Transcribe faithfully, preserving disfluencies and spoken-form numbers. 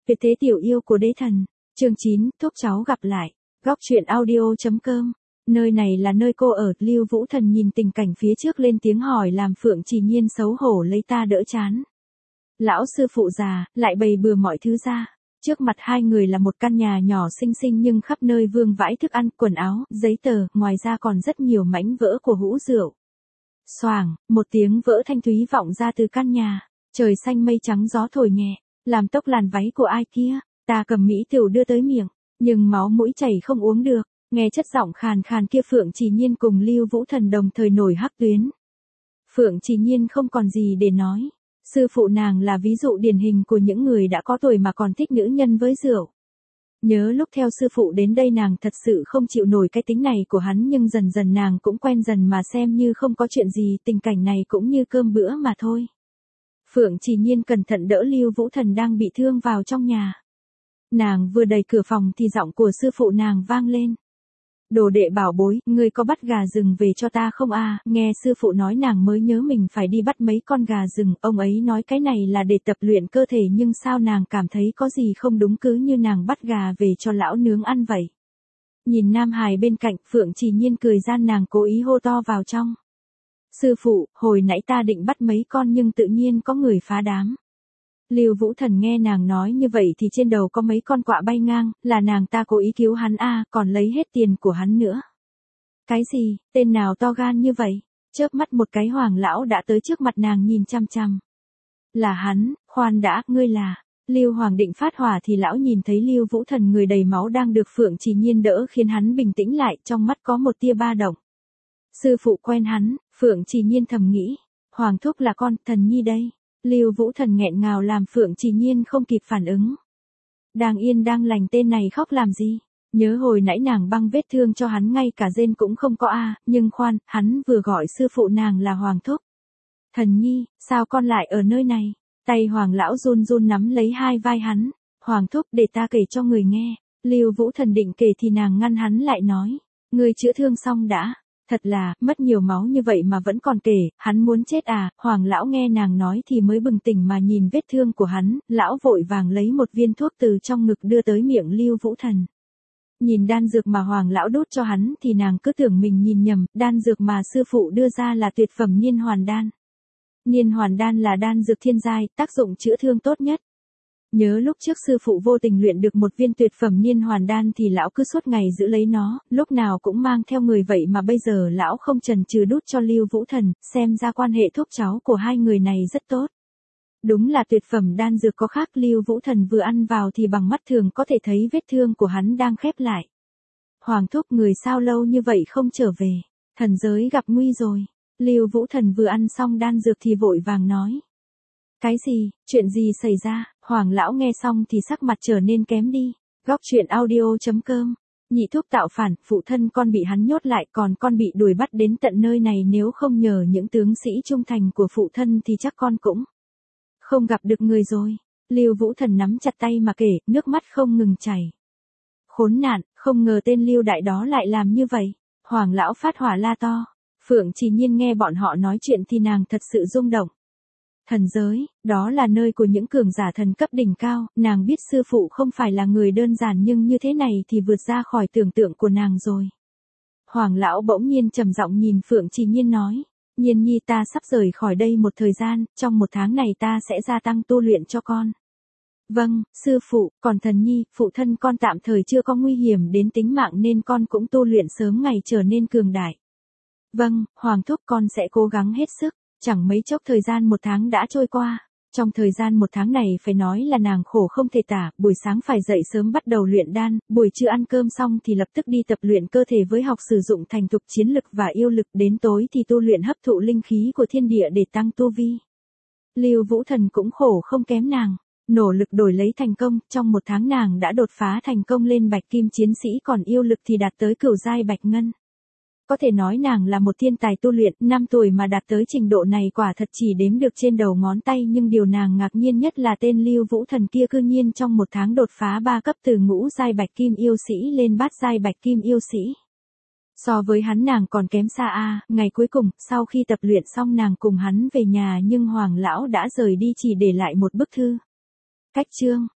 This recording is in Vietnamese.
Tuyệt thế tiểu yêu của đế thần. Chương chín, thúc cháu gặp lại. Góc truyện audio.com. Nơi này là nơi cô ở. Lưu Vũ Thần nhìn tình cảnh phía trước lên tiếng hỏi làm Phượng Trì Nhiên xấu hổ lấy ta đỡ chán. Lão sư phụ già, lại bày bừa mọi thứ ra. Trước mặt hai người là một căn nhà nhỏ xinh xinh nhưng khắp nơi vương vãi thức ăn, quần áo, giấy tờ, ngoài ra còn rất nhiều mảnh vỡ của hũ rượu. Xoàng, một tiếng vỡ thanh thúy vọng ra từ căn nhà. Trời xanh mây trắng gió thổi nhẹ, làm tốc làn váy của ai kia. Ta cầm mỹ tửu đưa tới miệng, nhưng máu mũi chảy không uống được. Nghe chất giọng khàn khàn kia Phượng Trì Nhiên cùng Lưu Vũ Thần đồng thời nổi hắc tuyến. Phượng Trì Nhiên không còn gì để nói. Sư phụ nàng là ví dụ điển hình của những người đã có tuổi mà còn thích nữ nhân với rượu. Nhớ lúc theo sư phụ đến đây nàng thật sự không chịu nổi cái tính này của hắn, nhưng dần dần nàng cũng quen dần mà xem như không có chuyện gì, tình cảnh này cũng như cơm bữa mà thôi. Phượng Trì Nhiên cẩn thận đỡ Lưu Vũ Thần đang bị thương vào trong nhà. Nàng vừa đẩy cửa phòng thì giọng của sư phụ nàng vang lên. Đồ đệ bảo bối, ngươi có bắt gà rừng về cho ta không a? À? Nghe sư phụ nói nàng mới nhớ mình phải đi bắt mấy con gà rừng, ông ấy nói cái này là để tập luyện cơ thể, nhưng sao nàng cảm thấy có gì không đúng, cứ như nàng bắt gà về cho lão nướng ăn vậy. Nhìn Nam Hải bên cạnh, Phượng Trì Nhiên cười gian, nàng cố ý hô to vào trong. Sư phụ, hồi nãy ta định bắt mấy con nhưng tự nhiên có người phá đám. Lưu Vũ Thần nghe nàng nói như vậy thì trên đầu có mấy con quạ bay ngang, là nàng ta cố ý cứu hắn a, à, còn lấy hết tiền của hắn nữa. Cái gì, tên nào to gan như vậy? Chớp mắt một cái Hoàng lão đã tới trước mặt nàng nhìn chăm chăm. Là hắn, khoan đã, ngươi là. Lưu Hoàng định phát hỏa thì lão nhìn thấy Lưu Vũ Thần người đầy máu đang được Phượng Trì Nhiên đỡ khiến hắn bình tĩnh lại, trong mắt có một tia ba động. Sư phụ quen hắn, Phượng Trì Nhiên thầm nghĩ. Hoàng thúc là con thần nhi đây. Lưu Vũ Thần nghẹn ngào làm Phượng Trì Nhiên không kịp phản ứng. Đang yên đang lành tên này khóc làm gì? Nhớ hồi nãy nàng băng vết thương cho hắn ngay cả rên cũng không có a, à, nhưng khoan, hắn vừa gọi sư phụ nàng là Hoàng thúc. Thần nhi, sao con lại ở nơi này? Tay Hoàng lão run run nắm lấy hai vai hắn. Hoàng thúc, để ta kể cho người nghe. Lưu Vũ Thần định kể thì nàng ngăn hắn lại nói. Người chữa thương xong đã. Thật là, mất nhiều máu như vậy mà vẫn còn kể, hắn muốn chết à? Hoàng lão nghe nàng nói thì mới bừng tỉnh mà nhìn vết thương của hắn, lão vội vàng lấy một viên thuốc từ trong ngực đưa tới miệng Lưu Vũ Thần. Nhìn đan dược mà Hoàng lão đút cho hắn thì nàng cứ tưởng mình nhìn nhầm, đan dược mà sư phụ đưa ra là tuyệt phẩm Niên Hoàn đan. Niên Hoàn đan là đan dược thiên giai, tác dụng chữa thương tốt nhất. Nhớ lúc trước sư phụ vô tình luyện được một viên tuyệt phẩm Niên Hoàn đan thì lão cứ suốt ngày giữ lấy nó, lúc nào cũng mang theo người, vậy mà bây giờ lão không chần chừ đút cho Lưu Vũ Thần, xem ra quan hệ thúc cháu của hai người này rất tốt. Đúng là tuyệt phẩm đan dược có khác, Lưu Vũ Thần vừa ăn vào thì bằng mắt thường có thể thấy vết thương của hắn đang khép lại. Hoàng thúc, người sao lâu như vậy không trở về, thần giới gặp nguy rồi. Lưu Vũ Thần vừa ăn xong đan dược thì vội vàng nói. Cái gì, chuyện gì xảy ra? Hoàng lão nghe xong thì sắc mặt trở nên kém đi. Góc truyện audio.com. Nhị thúc tạo phản, phụ thân con bị hắn nhốt lại, còn con bị đuổi bắt đến tận nơi này, nếu không nhờ những tướng sĩ trung thành của phụ thân thì chắc con cũng không gặp được người rồi. Lưu Vũ Thần nắm chặt tay mà kể, nước mắt không ngừng chảy. Khốn nạn, không ngờ tên Lưu đại đó lại làm như vậy. Hoàng lão phát hỏa la to. Phượng Trì Nhiên nghe bọn họ nói chuyện thì nàng thật sự rung động. Thần giới, đó là nơi của những cường giả thần cấp đỉnh cao, nàng biết sư phụ không phải là người đơn giản, nhưng như thế này thì vượt ra khỏi tưởng tượng của nàng rồi. Hoàng lão bỗng nhiên trầm giọng nhìn Phượng Trì Nhiên nói, Nhiên nhi, ta sắp rời khỏi đây một thời gian, trong một tháng này ta sẽ gia tăng tu luyện cho con. Vâng, sư phụ, còn thần nhi, phụ thân con tạm thời chưa có nguy hiểm đến tính mạng nên con cũng tu luyện sớm ngày trở nên cường đại. Vâng, Hoàng thúc, con sẽ cố gắng hết sức. Chẳng mấy chốc thời gian một tháng đã trôi qua. Trong thời gian một tháng này phải nói là nàng khổ không thể tả, buổi sáng phải dậy sớm bắt đầu luyện đan, buổi trưa ăn cơm xong thì lập tức đi tập luyện cơ thể với học sử dụng thành thục chiến lực và yêu lực, đến tối thì tu luyện hấp thụ linh khí của thiên địa để tăng tu vi. Lưu Vũ Thần cũng khổ không kém nàng, nỗ lực đổi lấy thành công, trong một tháng nàng đã đột phá thành công lên bạch kim chiến sĩ, còn yêu lực thì đạt tới cửu giai bạch ngân. Có thể nói nàng là một thiên tài tu luyện, năm tuổi mà đạt tới trình độ này quả thật chỉ đếm được trên đầu ngón tay, nhưng điều nàng ngạc nhiên nhất là tên Lưu Vũ Thần kia cư nhiên trong một tháng đột phá ba cấp từ ngũ giai bạch kim yêu sĩ lên bát giai bạch kim yêu sĩ. So với hắn nàng còn kém xa a, à. Ngày cuối cùng, sau khi tập luyện xong nàng cùng hắn về nhà nhưng Hoàng lão đã rời đi chỉ để lại một bức thư. Cách chương